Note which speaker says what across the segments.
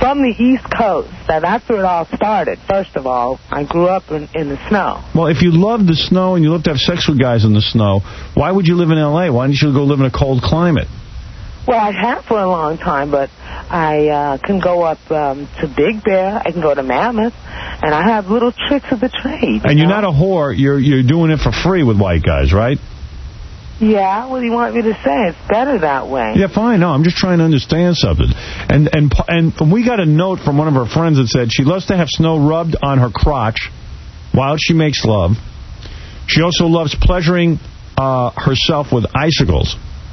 Speaker 1: from the East Coast. That's where it all started. First of all, I grew up in the snow.
Speaker 2: Well, if you love the snow and you love to have sex with guys in the snow, why would you live in L.A.? Why don't you go live in a cold climate?
Speaker 1: Well, I have for a long time, but I can go up to Big Bear. I can go to Mammoth, and I have little tricks of the trade.
Speaker 2: And you're not a whore. You're doing it for free with white guys, right?
Speaker 1: Yeah, what do you want me to say? It's better that way.
Speaker 2: Yeah, fine. No, I'm just trying to understand something. And we got a note from one of her friends that said she loves to have snow rubbed on her crotch while she makes love. She also loves pleasuring herself with icicles.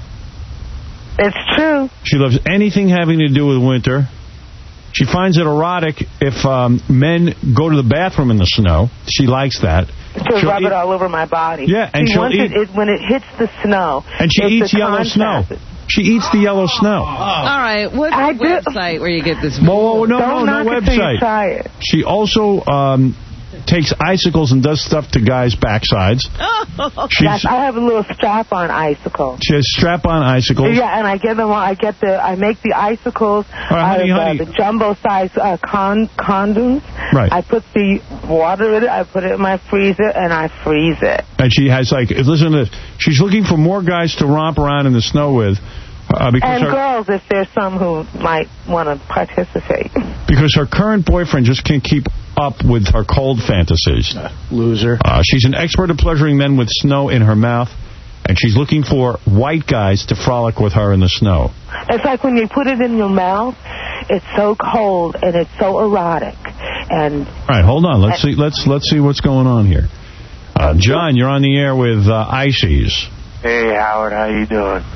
Speaker 1: It's true.
Speaker 2: She loves anything having to do with winter. She finds it erotic if men go to the bathroom in the snow. She likes that.
Speaker 1: She'll rub it all over my body.
Speaker 2: Yeah, and she'll eat
Speaker 1: when it hits the snow.
Speaker 2: And she eats yellow snow. She eats the yellow snow.
Speaker 3: All right, what's the website where you get this?
Speaker 2: Whoa, no website.
Speaker 1: Try it.
Speaker 2: She also takes icicles and does stuff to guys' backsides.
Speaker 1: Yes, I have a little strap-on icicle.
Speaker 2: She has strap-on icicles.
Speaker 1: Yeah, and I get them. I make the icicles out of the jumbo-size condoms.
Speaker 2: Right.
Speaker 1: I put the water in it. I put it in my freezer, and I freeze it.
Speaker 2: And she has listen to this. She's looking for more guys to romp around in the snow with.
Speaker 1: And girls, if there's some who might want to participate.
Speaker 2: Because her current boyfriend just can't keep up with her cold fantasies.
Speaker 4: Loser.
Speaker 2: She's an expert at pleasuring men with snow in her mouth, and she's looking for white guys to frolic with her in the snow.
Speaker 1: It's like when you put it in your mouth, it's so cold and it's so erotic. And
Speaker 2: all right, hold on. Let's see what's going on here. John, you're on the air with Ices.
Speaker 5: Hey, Howard, how you doing?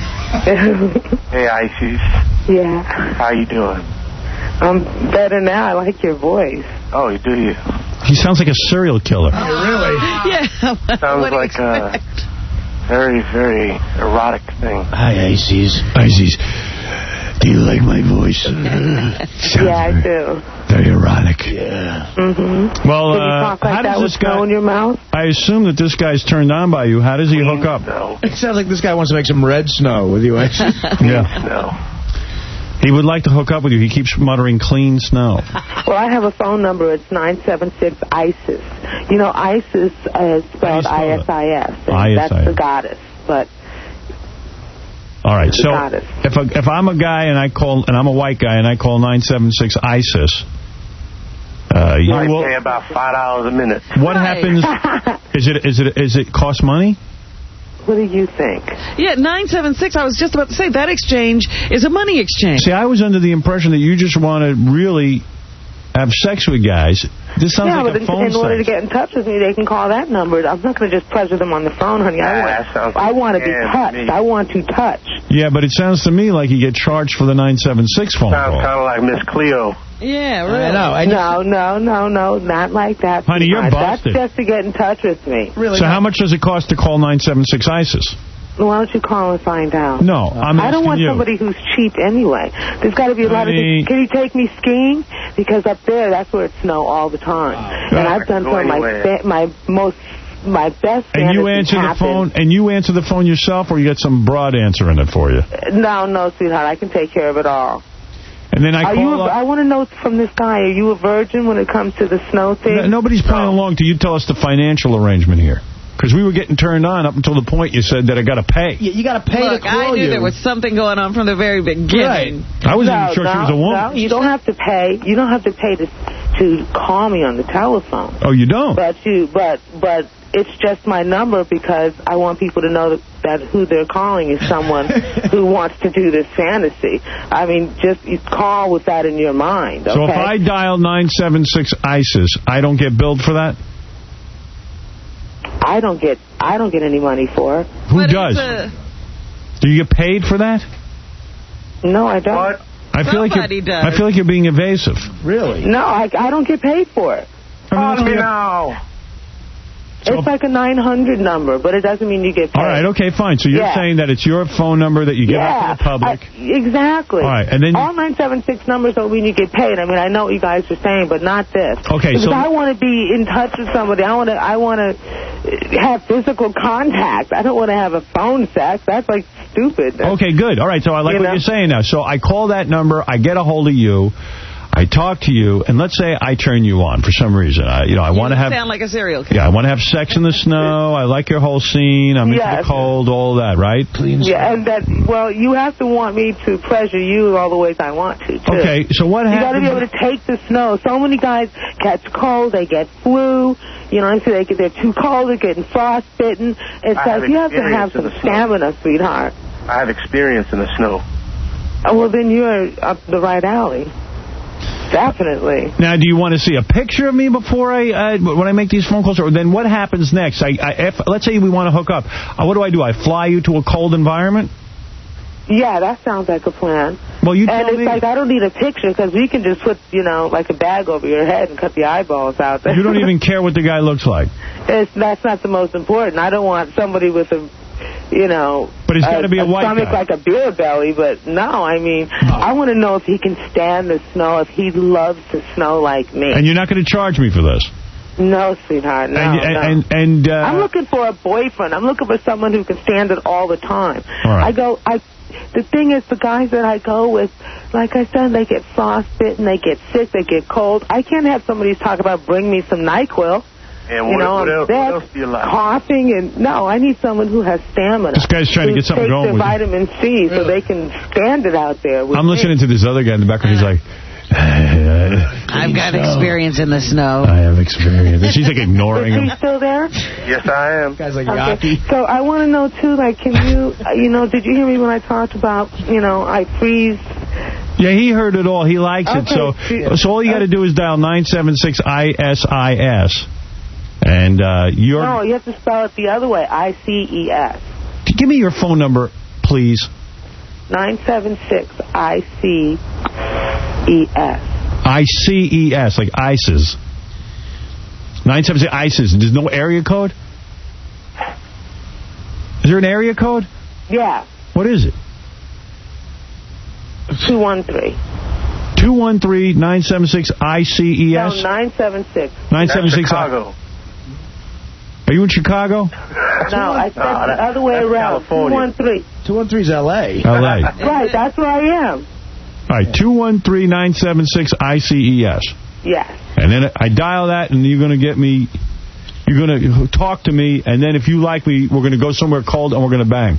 Speaker 5: Hey, Ices.
Speaker 1: Yeah.
Speaker 5: How you doing?
Speaker 1: I'm better now. I like your voice.
Speaker 5: Oh, do you?
Speaker 2: He sounds like a serial killer.
Speaker 4: Oh, really?
Speaker 3: Yeah.
Speaker 5: Sounds like a very, very erotic thing.
Speaker 4: Hi, Ices.
Speaker 2: Ices, do you like my voice?
Speaker 1: Yeah, I do.
Speaker 2: Very erotic.
Speaker 4: Yeah.
Speaker 1: Mm-hmm.
Speaker 2: Well,
Speaker 1: can you talk like that with snow in your mouth?
Speaker 2: I assume that this guy's turned on by you. How does he hook up?
Speaker 5: No.
Speaker 4: It sounds like this guy wants to make some red snow with you, Ices.
Speaker 2: Yeah.
Speaker 5: No.
Speaker 2: He would like to hook up with you. He keeps muttering clean snow.
Speaker 1: Well, I have a phone number. It's 976-ISIS. You know, ISIS is spelled I-S-I-S. That's the goddess. But
Speaker 2: all right, so if I'm a guy and I'm a white guy and I call 976-ISIS, you will
Speaker 5: pay about $5 a minute.
Speaker 2: What happens? Is it cost money?
Speaker 1: What do you think?
Speaker 3: Yeah, 976, I was just about to say, that exchange is a money exchange.
Speaker 2: See, I was under the impression that you just want to really have sex with guys. This sounds like a phone
Speaker 1: in order to get in touch with me, they can call that number. I'm not going to just pleasure them on the phone, honey. I want to be touched. I want to touch.
Speaker 2: Yeah, but it sounds to me like you get charged for the 976 phone call.
Speaker 5: Sounds kind of like Miss Cleo.
Speaker 3: Yeah, really.
Speaker 1: No, not like that.
Speaker 2: Honey, you're busted.
Speaker 1: That's just to get in touch with me.
Speaker 2: Really? So how much does it cost to call 976-ISIS?
Speaker 1: Why don't you call and find out?
Speaker 2: No, I
Speaker 1: don't want somebody who's cheap anyway. There's got to be a lot of things. Can you take me skiing? Because up there, that's where it snows all the time. And I've done some of my best.
Speaker 2: And you answer the phone. And you answer the phone yourself, or you get some broad answering it for you?
Speaker 1: No, sweetheart. I can take care of it all.
Speaker 2: And then
Speaker 1: I want to know from this guy, are you a virgin when it comes to the snow thing?
Speaker 2: Nobody's playing along till you tell us the financial arrangement here. Because we were getting turned on up until the point you said that I got to pay.
Speaker 4: Yeah, you got to pay to call
Speaker 3: I knew there was something going on from the very beginning.
Speaker 2: Right. I wasn't even sure she was a woman.
Speaker 1: No, you don't have to pay. You don't have to pay to call me on the telephone.
Speaker 2: Oh, you don't?
Speaker 1: But it's just my number because I want people to know that who they're calling is someone who wants to do this fantasy. I mean, just you call with that in your mind, okay?
Speaker 2: So if I dial 976-ISIS, I don't get billed for that?
Speaker 1: I don't get any money for it.
Speaker 2: Who does? Do you get paid for that?
Speaker 1: No, I don't.
Speaker 5: What?
Speaker 2: I feel like you're being evasive.
Speaker 4: Really?
Speaker 1: No, I don't get paid for it. It's like a 900 number, but it doesn't mean you get paid.
Speaker 2: All right, okay, fine. So you're saying that it's your phone number that you give out to the public?
Speaker 1: Exactly.
Speaker 2: All right, and then
Speaker 1: all 976 numbers don't mean you get paid. I mean, I know what you guys are saying, but not this.
Speaker 2: Okay,
Speaker 1: because I want to be in touch with somebody. I want to have physical contact. I don't want to have a phone sex. That's like stupid.
Speaker 2: Okay, good. All right, so I like what you're saying now. So I call that number. I get a hold of you. I talk to you, and let's say I turn you on for some reason. I want to have...
Speaker 3: sound like a serial killer.
Speaker 2: Yeah, I want to have sex in the snow. I like your whole scene. I'm into the cold, all that, right?
Speaker 1: Yeah, and that, well, you have to want me to pleasure you all the ways I want to, too.
Speaker 2: Okay, so what happens...
Speaker 1: You got to be able to take the snow. So many guys catch cold, they get flu, you know what I'm saying? They're too cold, they're getting frostbitten. It's like you have to have some stamina, sweetheart.
Speaker 5: I have experience in the snow.
Speaker 1: Oh, well, then you're up the right alley. Definitely.
Speaker 2: Now, do you want to see a picture of me before when I make these phone calls? Or then what happens next? Let's say we want to hook up. What do? I fly you to a cold environment?
Speaker 1: Yeah, that sounds like a plan.
Speaker 2: Well, you tell me.
Speaker 1: And it's like, I don't need a picture because we can just put, like a bag over your head and cut the eyeballs out there.
Speaker 2: You don't even care what the guy looks like?
Speaker 1: That's not the most important. I don't want somebody with a...
Speaker 2: but he's got to be a white
Speaker 1: stomach
Speaker 2: guy.
Speaker 1: like a beer belly, but no, I want to know if he can stand the snow, if he loves the snow like me.
Speaker 2: And you're not going to charge me for this?
Speaker 1: No, sweetheart, no. I'm looking for a boyfriend. I'm looking for someone who can stand it all the time.
Speaker 2: All right.
Speaker 1: The thing is, the guys that I go with, like I said, they get frostbitten, they get sick, they get cold. I can't have somebody talk about bring me some NyQuil.
Speaker 5: And what else do you like?
Speaker 1: Coughing and no, I need someone who has stamina.
Speaker 2: This guy's trying to get something going with
Speaker 1: vitamin C so they can stand it out there.
Speaker 2: I'm listening to this other guy in the background. He's like,
Speaker 3: I've got experience in the snow.
Speaker 2: I have experience. And she's like ignoring him.
Speaker 1: Is he still there?
Speaker 5: Yes, I am.
Speaker 4: Guy's like
Speaker 1: okay. So I want to know too. Like, can you, did you hear me when I talked about, I freeze?
Speaker 2: Yeah, he heard it all. He likes it. So all you got to do is dial 976-ISIS. And you're...
Speaker 1: No, you have to spell it the other way, ICES.
Speaker 2: Give me your phone number, please.
Speaker 1: 976-ICES.
Speaker 2: ICES, like ISIS. 976 ISIS. There's no area code? Is there an area code?
Speaker 1: Yeah.
Speaker 2: What is it?
Speaker 1: 213.
Speaker 2: 213-976-ICES?
Speaker 1: No, 976.
Speaker 2: 976.
Speaker 5: Chicago.
Speaker 2: Are you in Chicago?
Speaker 1: No, I said the other way around.
Speaker 5: California.
Speaker 1: 213.
Speaker 4: 213's L.A.
Speaker 2: L.A.
Speaker 1: Right, that's where I am.
Speaker 2: All right, 213-976-ICES.
Speaker 1: Yes.
Speaker 2: And then I dial that, and you're going to get me... You're going to talk to me, and then if you like me, we're going to go somewhere cold, and we're going to bang.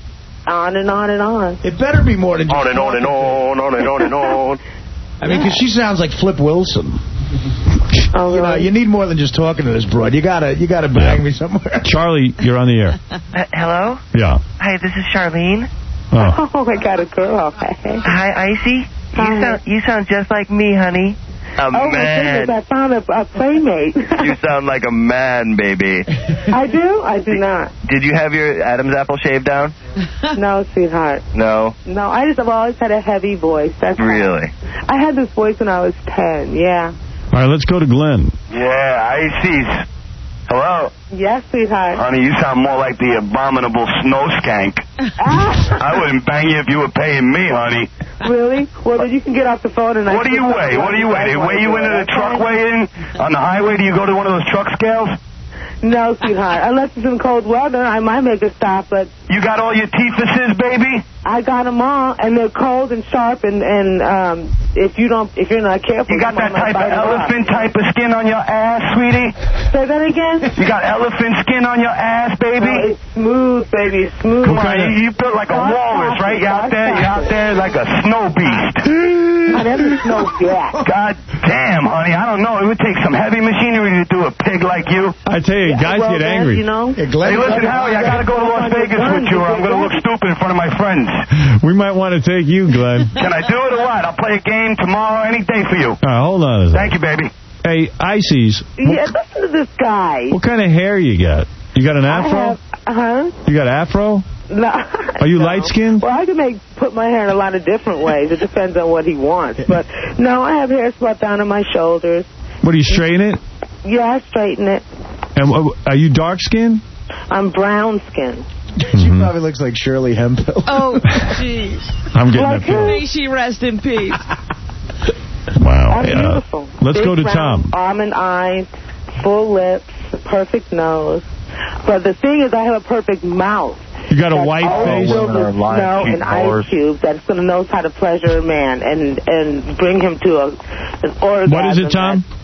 Speaker 1: On and on and on.
Speaker 4: It better be more than just
Speaker 5: on and on and on, on and on and on.
Speaker 4: I mean, because she sounds like Flip Wilson.
Speaker 1: Oh, really?
Speaker 4: You need more than just talking to this broad. You gotta bang me somewhere.
Speaker 2: Charlie, you're on the air.
Speaker 6: Hello?
Speaker 2: Yeah.
Speaker 6: Hi, this is Charlene.
Speaker 1: Oh, I got a girl.
Speaker 6: Hi, Icy.
Speaker 1: Hi.
Speaker 6: You sound just like me, honey.
Speaker 1: Man. My goodness, I found a playmate.
Speaker 6: You sound like a man, baby.
Speaker 1: I do? I do not.
Speaker 6: Did you have your Adam's apple shaved down?
Speaker 1: No, sweetheart.
Speaker 6: No?
Speaker 1: No, I've always had a heavy voice. That's
Speaker 6: really?
Speaker 1: I had this voice when I was 10, yeah.
Speaker 2: All right, let's go to Glenn.
Speaker 5: Yeah, Icy. Hello?
Speaker 1: Yes, sweetheart.
Speaker 5: Honey, you sound more like the abominable snow skank. I wouldn't bang you if you were paying me, honey.
Speaker 1: Really? Well, then you can get off the phone and...
Speaker 5: What do you weigh? What do you weigh? They weigh you into the truck weigh-in on the highway? Do you go to one of those truck scales?
Speaker 1: No, sweetheart. Unless it's in cold weather, I might make a stop, but...
Speaker 5: You got all your teethuses, baby?
Speaker 1: I got them all, and they're cold and sharp, and if you're not careful...
Speaker 5: You got that type of elephant type of skin on your ass, sweetie?
Speaker 1: Say that again?
Speaker 5: You got elephant skin on your ass, baby?
Speaker 1: No, it's smooth, baby. It's smooth.
Speaker 5: Come on, you built like a walrus, right? You out there like a snow beast.
Speaker 1: I never snow yet.
Speaker 5: God damn, honey, I don't know. It would take some heavy machinery to do a pig like you.
Speaker 2: I tell you, guys get angry.
Speaker 5: Hey, listen, Howie, I got to go to Las Vegas with you, or I'm going to look stupid in front of my friends.
Speaker 2: We might want to take you, Glenn.
Speaker 5: Can I do it or what? I'll play a game tomorrow, any day for you.
Speaker 2: All right, hold on a second.
Speaker 5: Thank you, baby.
Speaker 2: Hey, Ices.
Speaker 1: Yeah, listen to this guy.
Speaker 2: What kind of hair you got? You got an afro? You got afro?
Speaker 1: No.
Speaker 2: Are you light-skinned?
Speaker 1: Well, I can put my hair in a lot of different ways. It depends on what he wants. But, no, I have hair spot down on my shoulders.
Speaker 2: What, do you straighten it?
Speaker 1: Yeah, I straighten it.
Speaker 2: And are you dark-skinned?
Speaker 1: I'm brown-skinned.
Speaker 4: She probably looks like Shirley Hemphill.
Speaker 3: Oh, jeez.
Speaker 2: I'm getting
Speaker 3: May she rest in peace.
Speaker 2: Wow.
Speaker 1: I'm beautiful.
Speaker 2: Let's go to
Speaker 1: round,
Speaker 2: Tom.
Speaker 1: Almond eyes, full lips, perfect nose. But the thing is, I have a perfect mouth.
Speaker 2: You got a white face?
Speaker 1: No, and ice cube that's going to know how to pleasure a man and bring him to an orgasm.
Speaker 2: What is it, Tom?